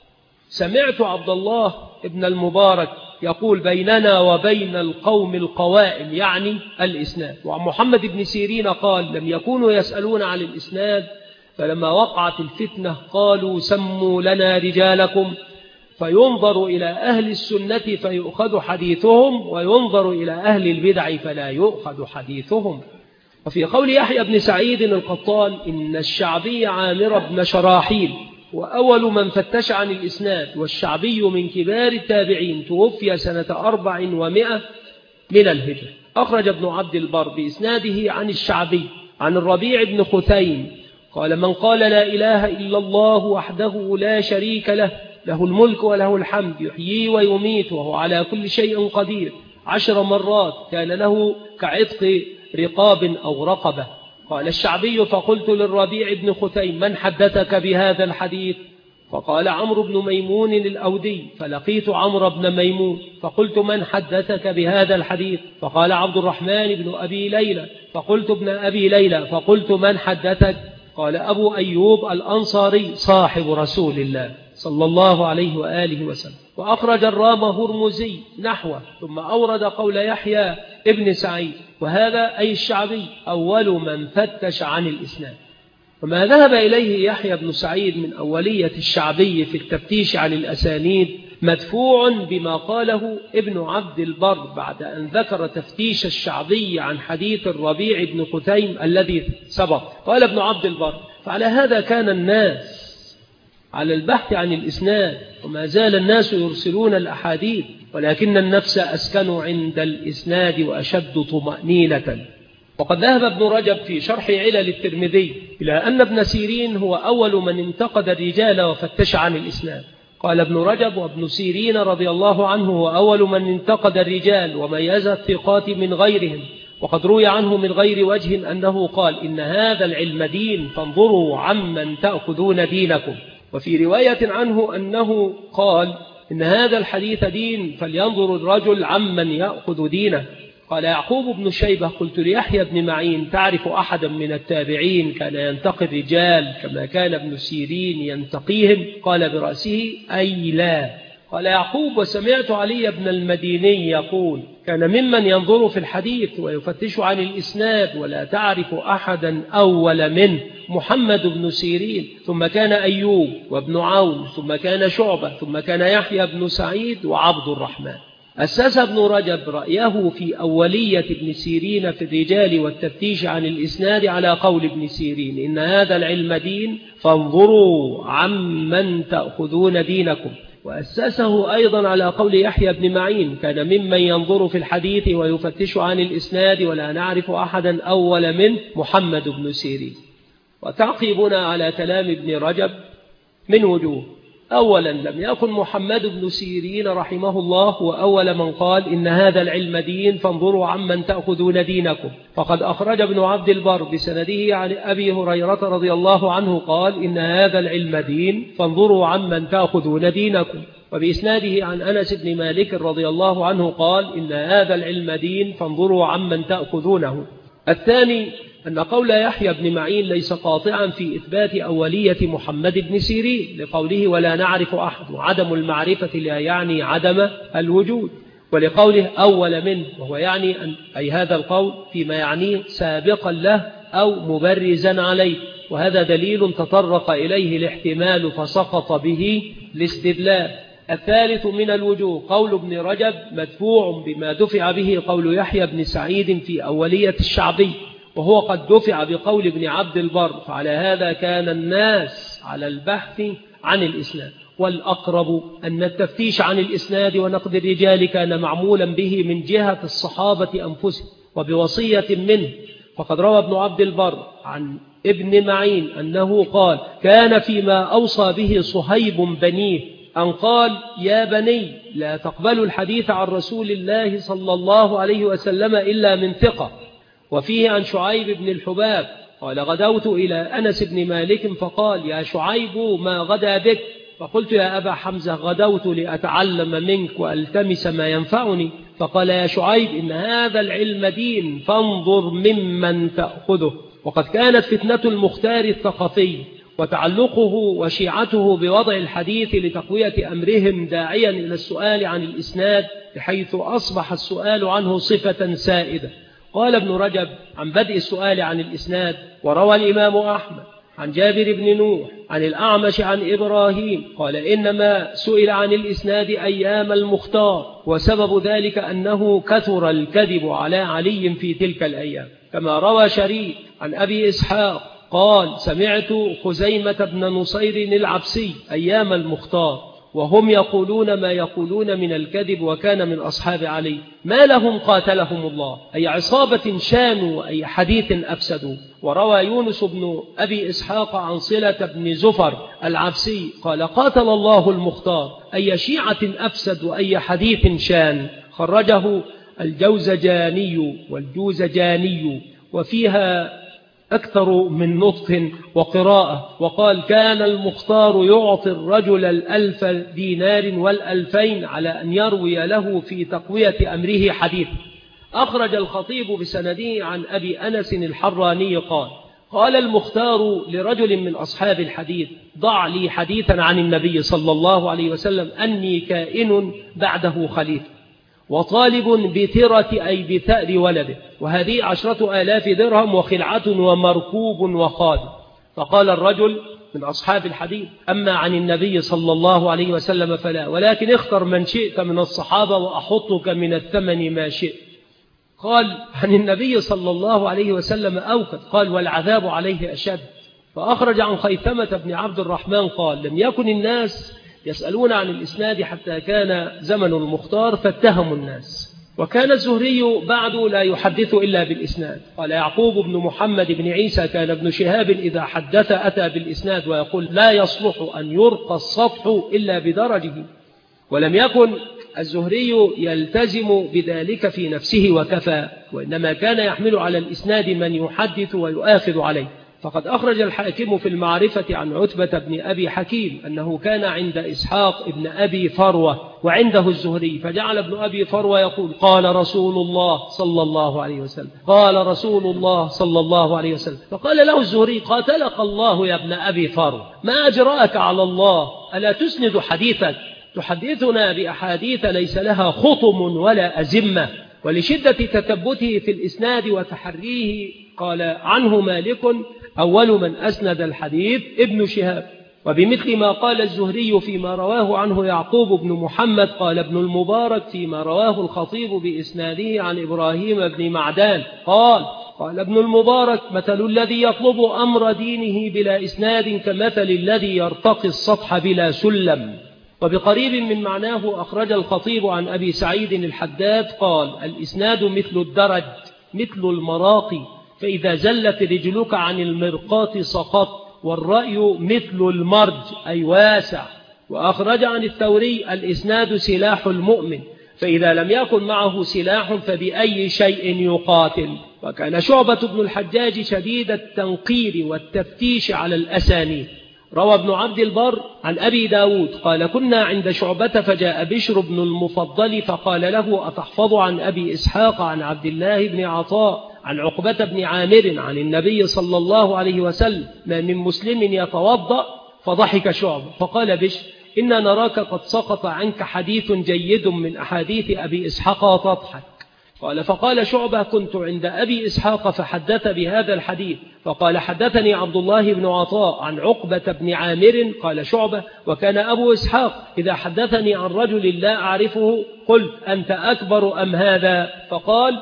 سمعت عبد الله ابن المبارك يقول بيننا وبين القوم القوائم، يعني الإسناد. وعن محمد بن سيرين قال لم يكونوا يسألون عن الإسناد، فلما وقعت الفتنة قالوا سموا لنا رجالكم، فينظر إلى أهل السنة فيؤخذ حديثهم، وينظر إلى أهل البدع فلا يؤخذ حديثهم. وفي قول يحيى بن سعيد القطان إن الشعبي عامر بن شراحيل وأول من فتش عن الإسناد، والشعبي من كبار التابعين توفي سنة أربع ومائة من الهجرة. أخرج ابن عبد البر بإسناده عن الشعبي عن الربيع بن خثيم قال من قال لا إله إلا الله وحده لا شريك له له الملك وله الحمد يحيي ويميت وهو على كل شيء قدير عشر مرات كان له كعتق رقاب أو رقبة. قال الشعبي فقلت للربيع بن خثيم من حدثك بهذا الحديث؟ فقال عمرو بن ميمون الأودي. فلقيت عمرو بن ميمون فقلت من حدثك بهذا الحديث؟ فقال عبد الرحمن بن أبي ليلى. فقلت ابن أبي ليلى. فقلت من حدثك؟ قال أبو أيوب الأنصاري صاحب رسول الله صلى الله عليه وآله وسلم. وأخرج الرام هرمزي نحوه، ثم أورد قول يحيى ابن سعيد، وهذا أي الشعبي أول من فتش عن الإسناد. وما ذهب إليه يحيى بن سعيد من أولية الشعبي في التفتيش عن الأسانيد مدفوع بما قاله ابن عبد البر بعد أن ذكر تفتيش الشعبي عن حديث الربيع بن قتيم الذي سبق. قال ابن عبد البر: فعلى هذا كان الناس على البحث عن الإسناد، وما زال الناس يرسلون الأحاديث، ولكن النفس أسكن عند الإسناد وأشد طمأنينة. وقد ذهب ابن رجب في شرح علل الترمذي إلى أن ابن سيرين هو أول من انتقد الرجال وفتش عن الإسناد. قال ابن رجب: وابن سيرين رضي الله عنه هو أول من انتقد الرجال وميز الثقات من غيرهم. وقد روي عنه من غير وجه أنه قال: إن هذا العلم دين فانظروا عمن تأخذون دينكم. وفي رواية عنه أنه قال: إن هذا الحديث دين فلينظر الرجل عمن يأخذ دينه. قال يعقوب بن شيبة: قلت ليحيى بن معين: تعرف أحدا من التابعين كان ينتقي الرجال كما كان ابن سيرين ينتقيهم؟ قال برأسه: أي لا. قال يعقوب: وسمعت علي بن المديني يقول: كان ممن ينظر في الحديث ويفتش عن الإسناد ولا تعرف أحدا أول منه محمد بن سيرين، ثم كان أيوب وابن عون، ثم كان شعبة، ثم كان يحيى بن سعيد وعبد الرحمن. أسس ابن رجب رأيه في أولية ابن سيرين في الرجال والتفتيش عن الإسناد على قول ابن سيرين: إن هذا العلم دين فانظروا عمن تأخذون دينكم. وأسسه أيضا على قول يحيى بن معين: كان ممن ينظر في الحديث ويفتش عن الإسناد ولا نعرف أحدا أول من محمد بن سيرين. وتعقيبنا على كلام ابن رجب من وجوه: أولا، لم يكن محمد بن سيرين رحمه الله هو أول من قال: إن هذا العلم دين فانظروا عمن تأخذون دينكم. فقد أخرج ابن عبد البر بسنده عن أبي هريرة رضي الله عنه قال: إن هذا العلم دين فانظروا عمن تأخذون دينكم. وبإسناده عن أنس بن مالك رضي الله عنه قال: إن هذا العلم دين فانظروا عمن تأخذونه. الثاني، أن قول يحيى بن معين ليس قاطعا في إثبات أولية محمد بن سيرين لقوله: ولا نعرف أحد، وعدم المعرفة لا يعني عدم الوجود، ولقوله أول منه، وهو يعني أن أي هذا القول فيما يعنيه سابقا له أو مبرزا عليه، وهذا دليل تطرق إليه الاحتمال فسقط به الاستدلال. الثالث من الوجوه قول ابن رجب مدفوع بما دفع به قول يحيى بن سعيد في أولية الشعبي، وهو قد دفع بقول ابن عبد البر. فعلى هذا كان الناس على البحث عن الإسناد. والأقرب أن التفتيش عن الإسناد ونقد الرجال كان معمولا به من جهة الصحابة أنفسهم وبوصية منه. فقد روى ابن عبد البر عن ابن معين أنه قال: كان فيما أوصى به صهيب بنيه أن قال: يا بني لا تقبلوا الحديث عن رسول الله صلى الله عليه وسلم إلا من ثقة. وفيه عن شعيب بن الحباب قال: غدوت إلى أنس بن مالك فقال: يا شعيب ما غدا بك؟ فقلت: يا أبا حمزة غدوت لأتعلم منك وألتمس ما ينفعني. فقال: يا شعيب إن هذا العلم دين فانظر ممن تأخذه. وقد كانت فتنة المختار الثقفي وتعلقه وشيعته بوضع الحديث لتقوية أمرهم داعيا إلى السؤال عن الإسناد، بحيث أصبح السؤال عنه صفة سائدة. قال ابن رجب عن بدء السؤال عن الإسناد: وروى الإمام أحمد عن جابر بن نوح عن الأعمش عن إبراهيم قال: إنما سئل عن الإسناد أيام المختار، وسبب ذلك أنه كثر الكذب على علي في تلك الأيام. كما روى شريك عن أبي إسحاق قال: سمعت خزيمة بن نصير العبسي أيام المختار وهم يقولون ما يقولون من الكذب، وكان من أصحاب علي، ما لهم قاتلهم الله، أي عصابة شانوا أي حديث أفسدوا. وروى يونس بن أبي إسحاق عن صلة بن زفر العبسي قال: قاتل الله المختار، أي شيعة أفسد وأي حديث شان. خرجه الجوزجاني والجوزجاني، وفيها أكثر من نطق وقراءة. وقال: كان المختار يعطي الرجل الألف دينار والألفين على أن يروي له في تقوية أمره حديث. أخرج الخطيب بسنده عن أبي أنس الحراني قال: قال المختار لرجل من أصحاب الحديث: ضع لي حديثا عن النبي صلى الله عليه وسلم أني كائن بعده خليفة وطالب بترة أي بثأر ولده، وهذه عشرة آلاف درهم وخلعة ومركوب وخادم. فقال الرجل من أصحاب الحديث: أما عن النبي صلى الله عليه وسلم فلا، ولكن اختر من شئت من الصحابة وأحطك من الثمن ما شئت. قال: عن النبي صلى الله عليه وسلم أوكد. قال: والعذاب عليه أشد. فأخرج عن خيثمة بن عبد الرحمن قال: لم يكن الناس يسألون عن الإسناد حتى كان زمن المختار فاتهموا الناس، وكان الزهري بعد لا يحدث إلا بالإسناد. قال يعقوب بن محمد بن عيسى: كان ابن شهاب إذا حدث أتى بالإسناد ويقول: لا يصلح أن يرقى السطح إلا بدرجه. ولم يكن الزهري يلتزم بذلك في نفسه وكفى، وإنما كان يحمل على الإسناد من يحدث ويؤاخذ عليه. فقد أخرج الحاكم في المعرفة عن عتبة بن أبي حكيم أنه كان عند إسحاق بن أبي فروة وعنده الزهري، فجعل ابن أبي فروة يقول: قال رسول الله صلى الله عليه وسلم، قال رسول الله صلى الله عليه وسلم. فقال له الزهري: قاتلك الله يا ابن أبي فروة، ما أجراك على الله؟ ألا تسند حديثك؟ تحدثنا بأحاديث ليس لها خطم ولا أزمة. ولشدة تثبته في الإسناد وتحريه قال عنه مالك: أول من أسند الحديث ابن شهاب. وبمثل ما قال الزهري فيما رواه عنه يعقوب بن محمد قال ابن المبارك فيما رواه الخطيب بإسناده عن إبراهيم بن معدان قال: قال ابن المبارك: مثل الذي يطلب أمر دينه بلا إسناد كمثل الذي يرتقي السطح بلا سلم. وبقريب من معناه أخرج الخطيب عن أبي سعيد الحداد قال: الإسناد مثل الدرج مثل المراقي، فإذا زلت رجلك عن المرقاة سقط، والرأي مثل المرج أي واسع. وأخرج عن الثوري: الإسناد سلاح المؤمن، فإذا لم يكن معه سلاح فبأي شيء يقاتل. وكان شعبة بن الحجاج شديد التنقير والتفتيش على الأسانيد. روى ابن عبد البر عن أبي داود قال: كنا عند شعبة فجاء بشر بن المفضل فقال له: أتحفظ عن أبي إسحاق عن عبد الله بن عطاء عن عقبة بن عامر عن النبي صلى الله عليه وسلم ما من مسلم يتوضأ؟ فضحك شعبة فقال بشر: إنا نراك قد سقط عنك حديث جيد من أحاديث أبي إسحاق وتضحك. قال: فقال شعبة: كنت عند أبي إسحاق فحدث بهذا الحديث، فقال: حدثني عبد الله بن عطاء عن عقبة بن عامر. قال شعبة: وكان أبو إسحاق إذا حدثني عن رجل لا أعرفه قلت: أنت أكبر أم هذا؟ فقال: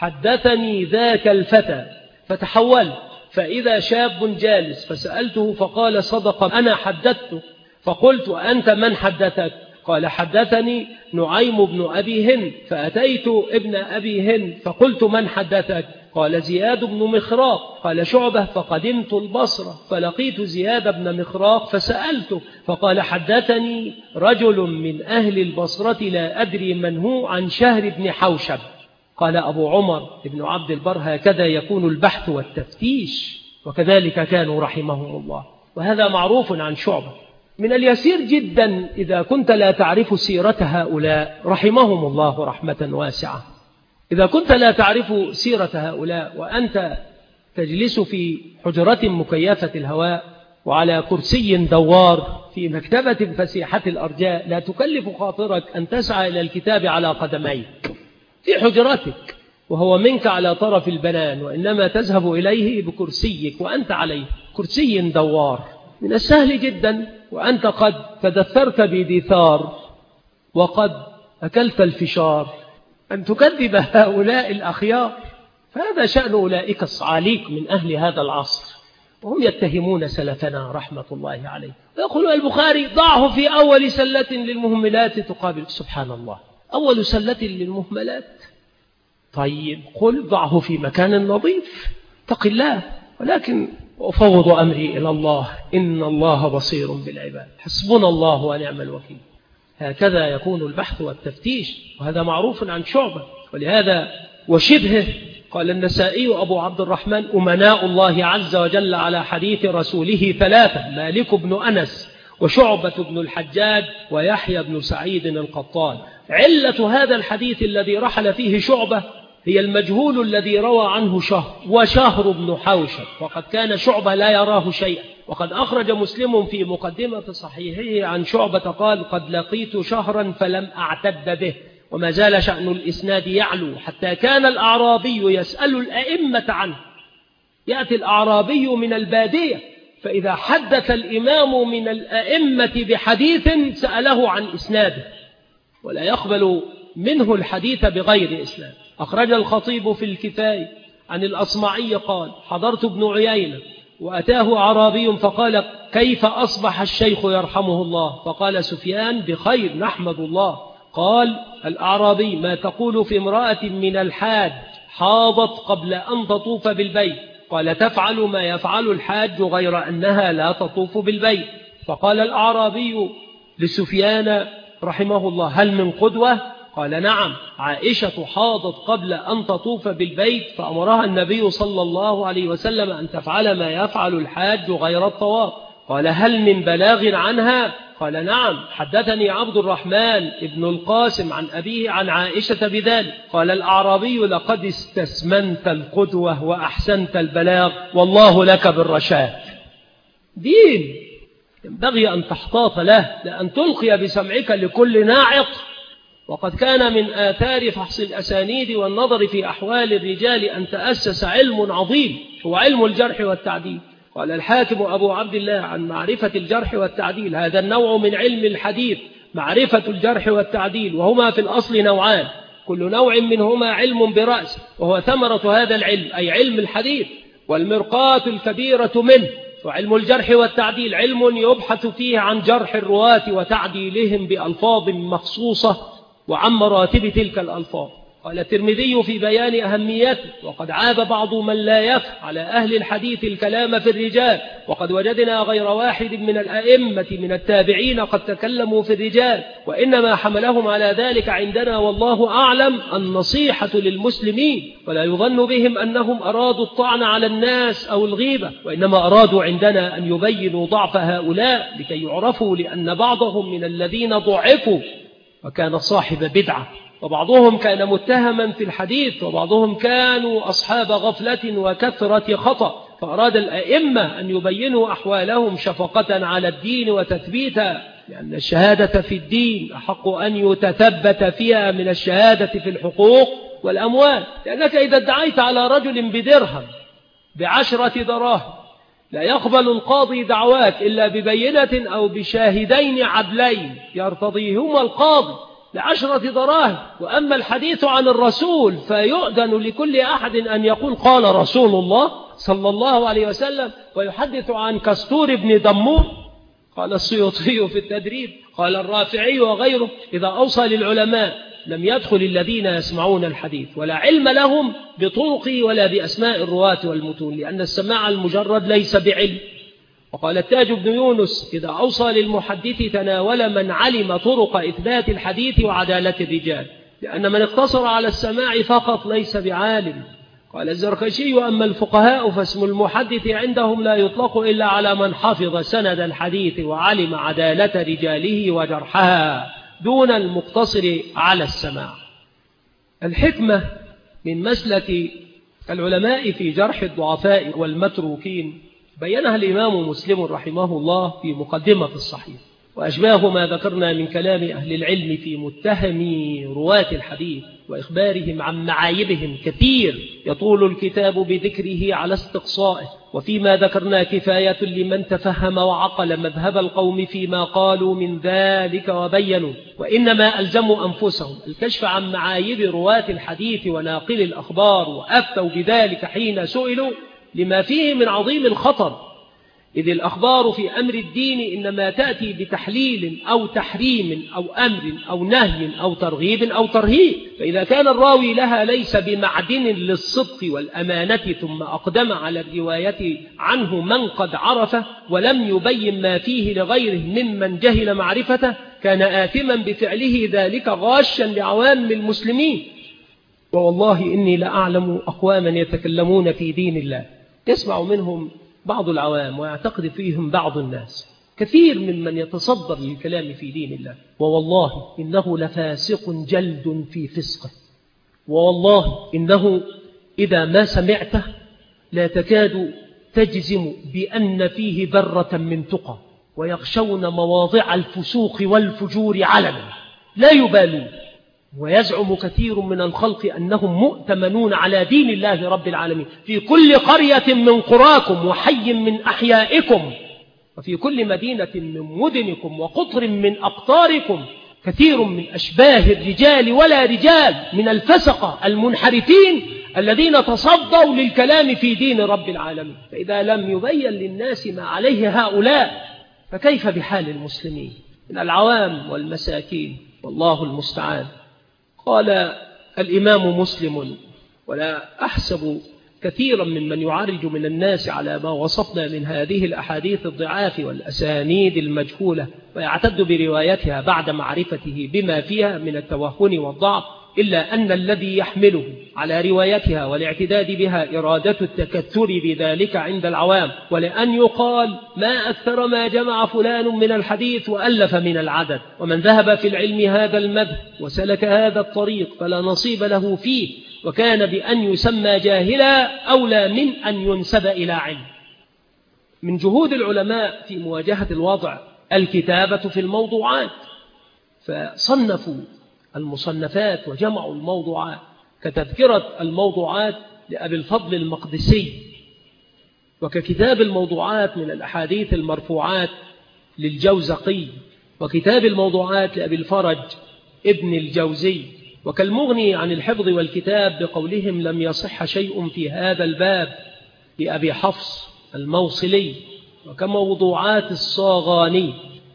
حدثني ذاك الفتى. فتحولت فإذا شاب جالس فسألته فقال: صدق، أنا حدثته. فقلت: أنت من حدثك؟ قال: حدثني نعيم بن أبي هند. فأتيت ابن أبي هند فقلت: من حدثك؟ قال: زياد بن مخراق. قال شعبة: فقدمت البصرة فلقيت زياد بن مخراق فسألته فقال: حدثني رجل من أهل البصرة لا أدري من هو عن شهر بن حوشب. قال أبو عمر ابن عبد البر: هكذا يكون البحث والتفتيش، وكذلك كانوا رحمهم الله. وهذا معروف عن شعبة. من اليسير جدا إذا كنت لا تعرف سيرة هؤلاء رحمهم الله رحمة واسعة، إذا كنت لا تعرف سيرة هؤلاء وأنت تجلس في حجرة مكيفة الهواء وعلى كرسي دوار في مكتبة فسيحة الأرجاء، لا تكلف خاطرك أن تسعى إلى الكتاب على قدميك في حجرتك وهو منك على طرف البنان، وإنما تذهب إليه بكرسيك وأنت عليه، كرسي دوار. من السهل جدا وأنت قد تدثرت بدثار وقد أكلت الفشار أن تكذب هؤلاء الأخيار. فهذا شأن أولئك الصعاليك من أهل هذا العصر، وهم يتهمون سلفنا رحمة الله عليه. ويقول البخاري: ضعه في أول سلة للمهملات تقابل. سبحان الله، أول سلة للمهملات. طيب قل ضعه في مكان نظيف، اتق الله. ولكن أفوض أمري إلى الله، إن الله بصير بالعباد، حسبنا الله ونعم الوكيل. هكذا يكون البحث والتفتيش، وهذا معروف عن شعبة. ولهذا وشبهه قال النسائي أبو عبد الرحمن: أمناء الله عز وجل على حديث رسوله ثلاثة: مالك بن أنس وشعبة بن الحجاج ويحيى بن سعيد القطان. علة هذا الحديث الذي رحل فيه شعبة هي المجهول الذي روى عنه شهر وشهر بن حوشب، وقد كان شعبة لا يراه شيئا. وقد أخرج مسلم في مقدمة صحيحه عن شعبة قال: قد لقيت شهرا فلم أعتد به. وما زال شأن الإسناد يعلو حتى كان الأعرابي يسأل الأئمة عنه. يأتي الأعرابي من البادية، فإذا حدث الإمام من الأئمة بحديث سأله عن إسناده، ولا يقبل منه الحديث بغير إسناد. أخرج الخطيب في الكفاية عن الأصمعي قال: حضرت ابن عيينة وأتاه أعرابي فقال: كيف أصبح الشيخ يرحمه الله؟ فقال سفيان: بخير نحمد الله. قال الأعرابي: ما تقول في امرأة من الحاج حاضت قبل أن تطوف بالبيت؟ قال: تفعل ما يفعل الحاج غير أنها لا تطوف بالبيت. فقال الأعرابي لسفيان رحمه الله: هل من قدوة؟ قال: نعم، عائشة حاضت قبل أن تطوف بالبيت فأمرها النبي صلى الله عليه وسلم أن تفعل ما يفعل الحاج غير الطواف. قال: هل من بلاغ عنها؟ قال: نعم، حدثني عبد الرحمن ابن القاسم عن أبيه عن عائشة بذلك. قال الأعرابي: لقد استسمنت القدوة وأحسنت البلاغ، والله لك بالرشاد. دين ينبغي أن تحتاط له، لأن تلقي بسمعك لكل ناعق. وقد كان من آثار فحص الأسانيد والنظر في أحوال الرجال أن تأسس علم عظيم هو علم الجرح والتعديل. قال الحاكم أبو عبد الله عن معرفة الجرح والتعديل: هذا النوع من علم الحديث معرفة الجرح والتعديل، وهما في الأصل نوعان، كل نوع منهما علم برأس، وهو ثمرة هذا العلم أي علم الحديث، والمرقاة الكبيرة منه. وعلم الجرح والتعديل علم يبحث فيه عن جرح الرواة وتعديلهم بألفاظ مخصوصة وعن مراتب تلك الألفاظ. قال الترمذي في بيان أهميته: وقد عاب بعض من لا يفهم على أهل الحديث الكلام في الرجال، وقد وجدنا غير واحد من الأئمة من التابعين قد تكلموا في الرجال، وإنما حملهم على ذلك عندنا والله أعلم النصيحة للمسلمين، ولا يظن بهم أنهم أرادوا الطعن على الناس أو الغيبة، وإنما أرادوا عندنا أن يبينوا ضعف هؤلاء لكي يعرفوا، لأن بعضهم من الذين ضعفوا وكان صاحب بدعة، وبعضهم كان متهما في الحديث، وبعضهم كانوا أصحاب غفلة وكثرة خطأ، فأراد الأئمة أن يبينوا أحوالهم شفقة على الدين وتثبيتا، لأن الشهادة في الدين أحق أن يتثبت فيها من الشهادة في الحقوق والأموال. لأنك إذا ادعيت على رجل بدرهم بعشرة دراهم لا يقبل القاضي دعواك إلا ببينة أو بشاهدين عدلين يرتضيهما القاضي لعشرة دراهم. وأما الحديث عن الرسول فيؤذن لكل أحد أن يقول قال رسول الله صلى الله عليه وسلم، ويحدث عن كستور بن دمور. قال السيوطي في التدريب، قال الرافعي وغيره: إذا أوصى للعلماء لم يدخل الذين يسمعون الحديث ولا علم لهم بطرق ولا بأسماء الرواة والمتون، لأن السماع المجرد ليس بعلم. وقال التاج بن يونس: إذا أوصى للمحدث تناول من علم طرق إثبات الحديث وعدالة الرجال، لأن من اقتصر على السماع فقط ليس بعالم. قال الزركشي: أما الفقهاء فاسم المحدث عندهم لا يطلق إلا على من حفظ سند الحديث وعلم عدالة رجاله وجرحها، دون المقتصر على السماع. الحكمة من مسلك العلماء في جرح الضعفاء والمتروكين بينها الإمام مسلم رحمه الله في مقدمة الصحيح، وأشباه ما ذكرنا من كلام أهل العلم في متهمي رواة الحديث وإخبارهم عن معايبهم كثير يطول الكتاب بذكره على استقصائه، وفيما ذكرنا كفاية لمن تفهم وعقل مذهب القوم فيما قالوا من ذلك وبينوا، وإنما ألزموا أنفسهم الكشف عن معايب رواة الحديث وناقل الأخبار، وأفتوا بذلك حين سئلوا لما فيه من عظيم الخطر، إذ الأخبار في أمر الدين إنما تأتي بتحليل أو تحريم أو أمر أو نهي أو ترغيب أو ترهيب، فإذا كان الراوي لها ليس بمعدن للصدق والأمانة ثم أقدم على الرواية عنه من قد عرفه ولم يبين ما فيه لغيره ممن جهل معرفته، كان آثما بفعله ذلك غاشا لعوام المسلمين. ووالله إني لأعلم أقواما يتكلمون في دين الله يسمع منهم بعض العوام ويعتقد فيهم بعض الناس، كثير ممن يتصدر للكلام في دين الله، ووالله إنه لفاسق جلد في فسقه، والله إنه إذا ما سمعته لا تكاد تجزم بأن فيه ذرة من تقى، ويخشون مواضع الفسوق والفجور علنا لا يبالون. ويزعم كثير من الخلق أنهم مؤتمنون على دين الله رب العالمين في كل قرية من قراكم وحي من أحيائكم وفي كل مدينة من مدنكم وقطر من أقطاركم كثير من أشباه الرجال ولا رجال من الفسقة المنحرفين الذين تصدوا للكلام في دين رب العالمين. فإذا لم يبين للناس ما عليه هؤلاء فكيف بحال المسلمين من العوام والمساكين؟ والله المستعان. قال الإمام مسلم: ولا أحسب كثيرا ممن يعرج من الناس على ما وصفنا من هذه الأحاديث الضعاف والأسانيد المجهولة ويعتد بروايتها بعد معرفته بما فيها من التوهن والضعف، إلا أن الذي يحمله على روايتها والاعتداد بها إرادة التكثر بذلك عند العوام، ولأن يقال ما أكثر ما جمع فلان من الحديث وألف من العدد، ومن ذهب في العلم هذا المذهب وسلك هذا الطريق فلا نصيب له فيه، وكان بأن يسمى جاهلا أولى من أن ينسب إلى علم. من جهود العلماء في مواجهة الوضع الكتابة في الموضوعات، فصنفوا المصنفات وجمعوا الموضوعات كتذكرة الموضوعات لأبي الفضل المقدسي، وككتاب الموضوعات من الأحاديث المرفوعات للجوزقي، وكتاب الموضوعات لأبي الفرج ابن الجوزي، وكالمغني عن الحفظ والكتاب بقولهم لم يصح شيء في هذا الباب لأبي حفص الموصلي، وكموضوعات الصاغاني.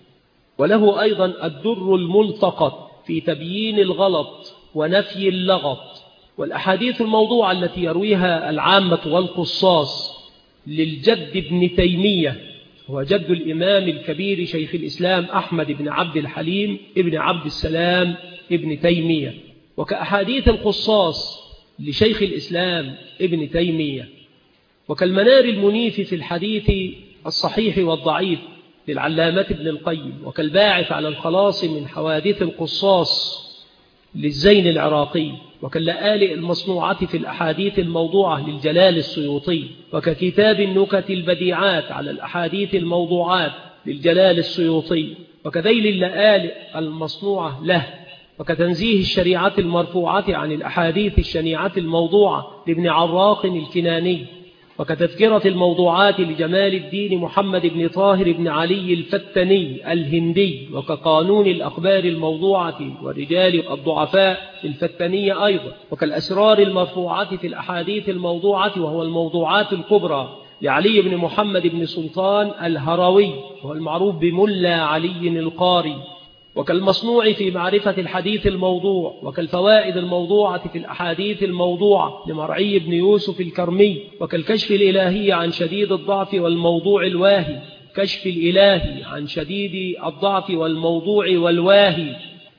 وله أيضا الدر الملتقط في تبيين الغلط ونفي اللغط، والأحاديث الموضوعة التي يرويها العامة والقصاص للجد ابن تيمية، هو جد الإمام الكبير شيخ الإسلام أحمد بن عبد الحليم ابن عبد السلام ابن تيمية، وكأحاديث القصاص لشيخ الإسلام ابن تيمية، وكالمنار المنيف في الحديث الصحيح والضعيف للعلامة ابن القيم، وكالباعث على الخلاص من حوادث القصاص للزين العراقي، وكاللآلئ المصنوعة في الأحاديث الموضوعة للجلال السيوطي، وككتاب النكت البديعات على الأحاديث الموضوعات للجلال السيوطي، وكذيل اللآلئ المصنوعة له، وكتنزيه الشريعة المرفوعة عن الأحاديث الشنيعة الموضوعة لابن عراق الكناني، وكتذكرة الموضوعات لجمال الدين محمد بن طاهر بن علي الفتني الهندي، وكقانون الأخبار الموضوعة والرجال الضعفاء الفتنية أيضا، وكالأسرار المرفوعة في الأحاديث الموضوعة وهو الموضوعات الكبرى لعلي بن محمد بن سلطان الهروي وهو المعروف بملا علي القاري، وكالمصنوع في معرفة الحديث الموضوع، وكالفوائد الموضوعة في الأحاديث الموضوعة لمرعي بن يوسف الكرمي، وكالكشف الإلهي عن شديد الضعف والموضوع الواهي، كشف الإلهي عن شديد الضعف والموضوع والواهي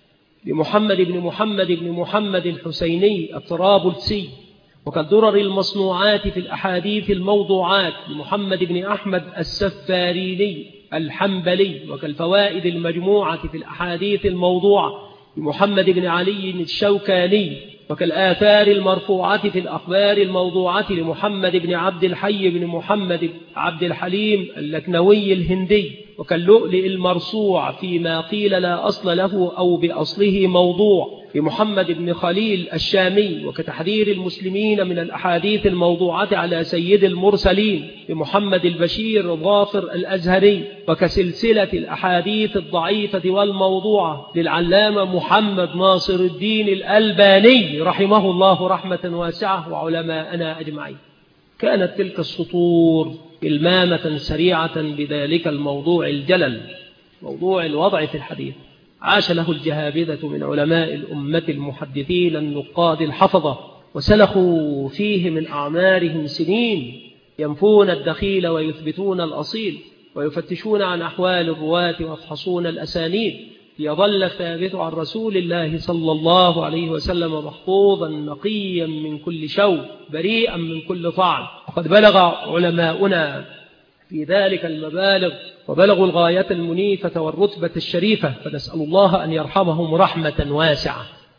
لمحمد بن محمد بن محمد الحسيني الطرابلسي، وكالدرر المصنوعات في الأحاديث الموضوعات لمحمد بن أحمد السفاريني الحنبلي، وكالفوائد المجموعة في الأحاديث الموضوعة لمحمد بن علي الشوكاني، وكالآثار المرفوعة في الأخبار الموضوعة لمحمد بن عبد الحي بن محمد بن عبد الحليم اللكنوي الهندي، وكاللؤلؤ المرصوع فيما قيل لا أصل له أو بأصله موضوع لمحمد بن خليل الشامي، وكتحذير المسلمين من الأحاديث الموضوعة على سيد المرسلين لمحمد البشير ظافر الأزهري، وكسلسلة الأحاديث الضعيفة والموضوعة للعلامة محمد ناصر الدين الألباني رحمه الله رحمة واسعة وعلماءنا أجمعين. كانت تلك السطور إلمامة سريعة بذلك الموضوع الجلل، موضوع الوضع في الحديث. عاش له الجهابذة من علماء الأمة المحدثين النقاد الحفظة، وسلخوا فيه من أعمارهم سنين، ينفون الدخيل ويثبتون الأصيل، ويفتشون عن أحوال الرواة ويفحصون الأسانيد، ليظل الثابت عن رسول الله صلى الله عليه وسلم محفوظا نقيا من كل شوب بريئا من كل طعن. وقد بلغ علماؤنا في ذلك المبالغ وبلغوا الغاية المنيفة والرتبة الشريفة، فنسأل الله أن يرحمهم رحمة واسعة.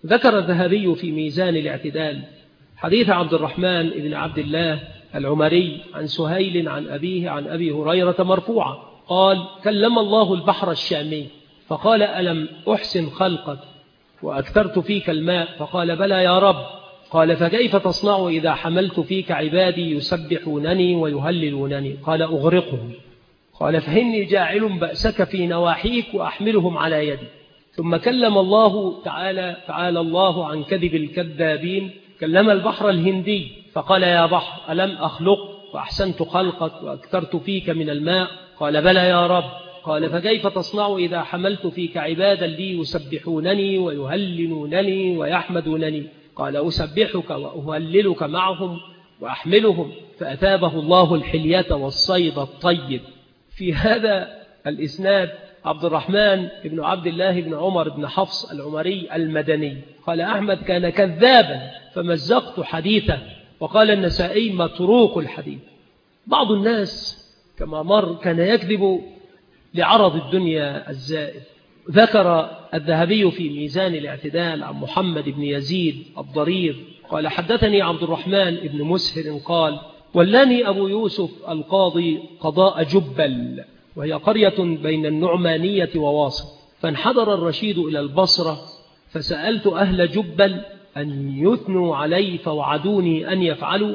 ذكر الذهبي في ميزان الاعتدال حديث عبد الرحمن بن عبد الله العمري عن سهيل عن أبيه عن أبي هريرة مرفوعا قال: كلم الله البحر الشامي فقال: ألم أحسن خلقك وأكثرت فيك الماء؟ فقال: بلى يا رب. قال: فكيف تصنع إذا حملت فيك عبادي يسبحونني ويهللونني؟ قال: أغرقهم. قال: فإني جاعل بأسك في نواحيك وأحملهم على يدي. ثم كلم الله تعالى تعالى الله عن كذب الكذابين، كلم البحر الهندي فقال: يا بحر ألم أخلق وأحسنت خلقك وأكثرت فيك من الماء؟ قال: بلى يا رب. قال: فكيف تصنع إذا حملت فيك عبادا لي يسبحونني ويهللونني ويحمدونني؟ قال: أسبحك وأهللك معهم وأحملهم. فأتابه الله الحلية والصيد الطيب. في هذا الإسناد عبد الرحمن بن عبد الله بن عمر بن حفص العمري المدني قال: أحمد كان كذابا فمزقت حديثه. وقال النسائي: متروك الحديث. بعض الناس كما مر كان يكذب لعرض الدنيا الزائد. ذكر الذهبي في ميزان الاعتدال عن محمد بن يزيد الضرير قال: حدثني عبد الرحمن بن مسهر قال: ولاني أبو يوسف القاضي قضاء جبل، وهي قرية بين النعمانية وواصل، فانحدر الرشيد إلى البصرة، فسألت أهل جبل أن يثنوا علي فوعدوني أن يفعلوا،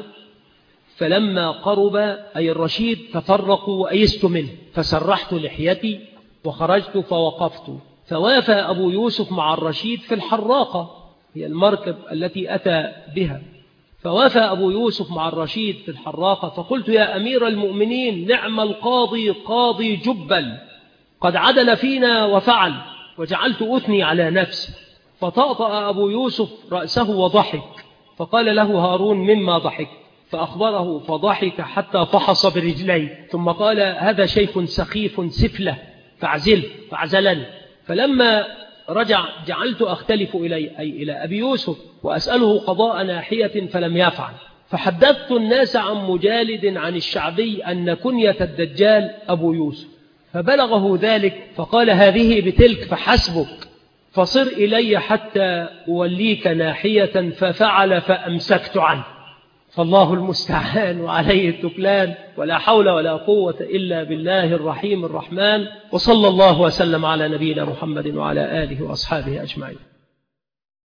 فلما قرب أي الرشيد تفرقوا وأيست منه، فسرحت لحيتي وخرجت فوقفت، فوافى أبو يوسف مع الرشيد في الحراقة، هي المركب التي أتى بها، فوافى أبو يوسف مع الرشيد في الحراقة، فقلت: يا أمير المؤمنين، نعم القاضي قاضي جبل، قد عدل فينا وفعل، وجعلت أثني على نفسي. فطأطأ أبو يوسف رأسه وضحك، فقال له هارون: مما ضحك؟ فأخبره فضحك حتى فحص برجليه، ثم قال: هذا شيخ سخيف سفله فاعزله، فاعزلني. فلما رجع جعلت أختلف إليه أي إلى أبي يوسف وأسأله قضاء ناحية فلم يفعل، فحدثت الناس عن مجالد عن الشعبي أن كنية الدجال أبو يوسف، فبلغه ذلك فقال: هذه بتلك فحسبك، فصر إلي حتى أوليك ناحية، ففعل فأمسكت عنه. فالله المستعان وعليه التكلان، ولا حول ولا قوة إلا بالله الرحيم الرحمن. وصلى الله وسلم على نبينا محمد وعلى آله وأصحابه أجمعين.